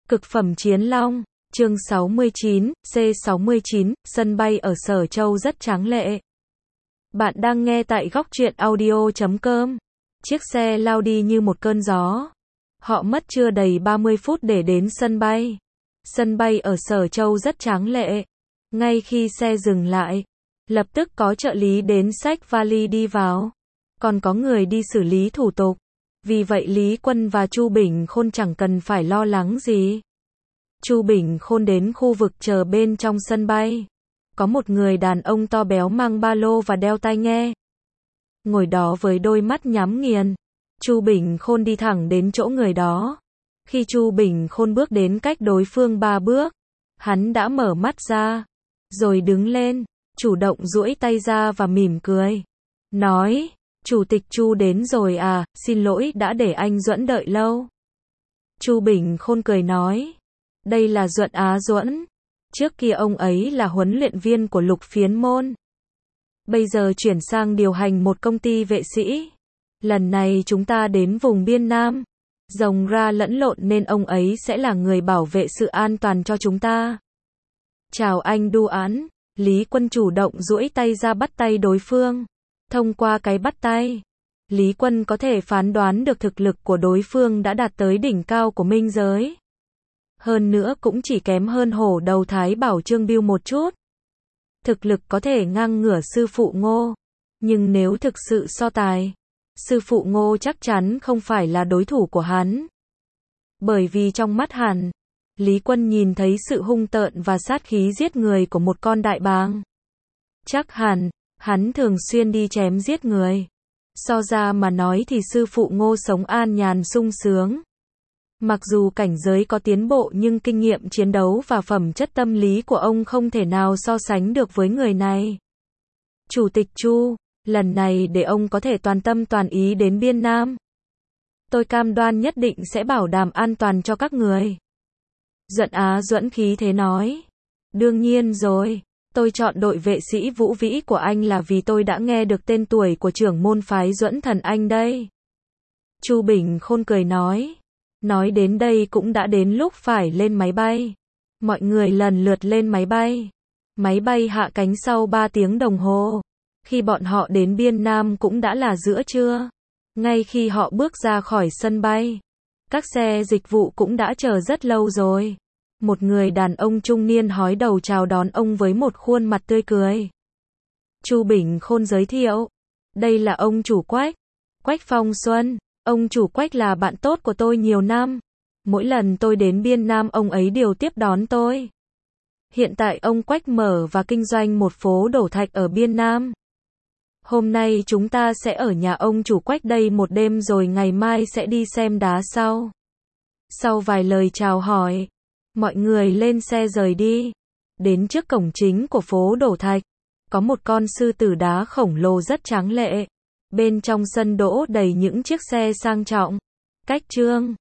Cực phẩm chiến long, chương 69, C69, sân bay ở Sở Châu rất tráng lệ. Bạn đang nghe tại góc truyện audio.com. Chiếc xe lao đi như một cơn gió. Họ mất chưa đầy 30 phút để đến sân bay. Sân bay ở Sở Châu rất tráng lệ. Ngay khi xe dừng lại, lập tức có trợ lý đến xách vali đi vào. Còn có người đi xử lý thủ tục. Vì vậy Lý Quân và Chu Bình Khôn chẳng cần phải lo lắng gì. Chu Bình Khôn đến khu vực chờ bên trong sân bay. Có một người đàn ông to béo mang ba lô và đeo tai nghe. Ngồi đó với đôi mắt nhắm nghiền. Chu Bình Khôn đi thẳng đến chỗ người đó. Khi Chu Bình Khôn bước đến cách đối phương 3 bước, hắn đã mở mắt ra, rồi đứng lên, chủ động duỗi tay ra và mỉm cười. Nói, Chủ tịch Chu đến rồi à, xin lỗi đã để anh Duẫn đợi lâu. Chu Bình Khôn cười nói, đây là Duẫn Á Duẫn. Trước kia ông ấy là huấn luyện viên của Lục Phiến Môn. Bây giờ chuyển sang điều hành một công ty vệ sĩ. Lần này chúng ta đến vùng Biên Nam. Rồng ra lẫn lộn nên ông ấy sẽ là người bảo vệ sự an toàn cho chúng ta. Chào anh Du Án. Lý Quân chủ động duỗi tay ra bắt tay đối phương. Thông qua cái bắt tay, Lý Quân có thể phán đoán được thực lực của đối phương đã đạt tới đỉnh cao của minh giới. Hơn nữa cũng chỉ kém hơn hổ đầu Thái Bảo Trương Bưu một chút. Thực lực có thể ngang ngửa sư phụ Ngô. Nhưng nếu thực sự so tài, sư phụ Ngô chắc chắn không phải là đối thủ của hắn. Bởi vì trong mắt hắn, Lý Quân nhìn thấy sự hung tợn và sát khí giết người của một con đại bàng. Chắc hẳn hắn thường xuyên đi chém giết người. So ra mà nói thì sư phụ Ngô sống an nhàn sung sướng. Mặc dù cảnh giới có tiến bộ nhưng kinh nghiệm chiến đấu và phẩm chất tâm lý của ông không thể nào so sánh được với người này. Chủ tịch Chu, lần này để ông có thể toàn tâm toàn ý đến Biên Nam. Tôi cam đoan nhất định sẽ bảo đảm an toàn cho các người. Duẫn Á Duẫn khí thế nói. Đương nhiên rồi. Tôi chọn đội vệ sĩ Vũ Vĩ của anh là vì tôi đã nghe được tên tuổi của trưởng môn phái Duẫn Thần Anh đây. Chu Bình Khôn cười nói. Nói đến đây cũng đã đến lúc phải lên máy bay. Mọi người lần lượt lên máy bay. Máy bay hạ cánh sau 3 tiếng đồng hồ. Khi bọn họ đến Biên Nam cũng đã là giữa trưa. Ngay khi họ bước ra khỏi sân bay, các xe dịch vụ cũng đã chờ rất lâu rồi. Một người đàn ông trung niên hói đầu chào đón ông với một khuôn mặt tươi cười. Chu Bình Khôn giới thiệu. Đây là ông chủ Quách. Quách Phong Xuân. Ông chủ Quách là bạn tốt của tôi nhiều năm. Mỗi lần tôi đến Biên Nam ông ấy đều tiếp đón tôi. Hiện tại ông Quách mở và kinh doanh một phố đổ thạch ở Biên Nam. Hôm nay chúng ta sẽ ở nhà ông chủ Quách đây một đêm rồi ngày mai sẽ đi xem đá sau. Sau vài lời chào hỏi, mọi người lên xe rời đi. Đến trước cổng chính của phố đổ thạch, có một con sư tử đá khổng lồ rất tráng lệ. Bên trong sân đỗ đầy những chiếc xe sang trọng. Cách Trương,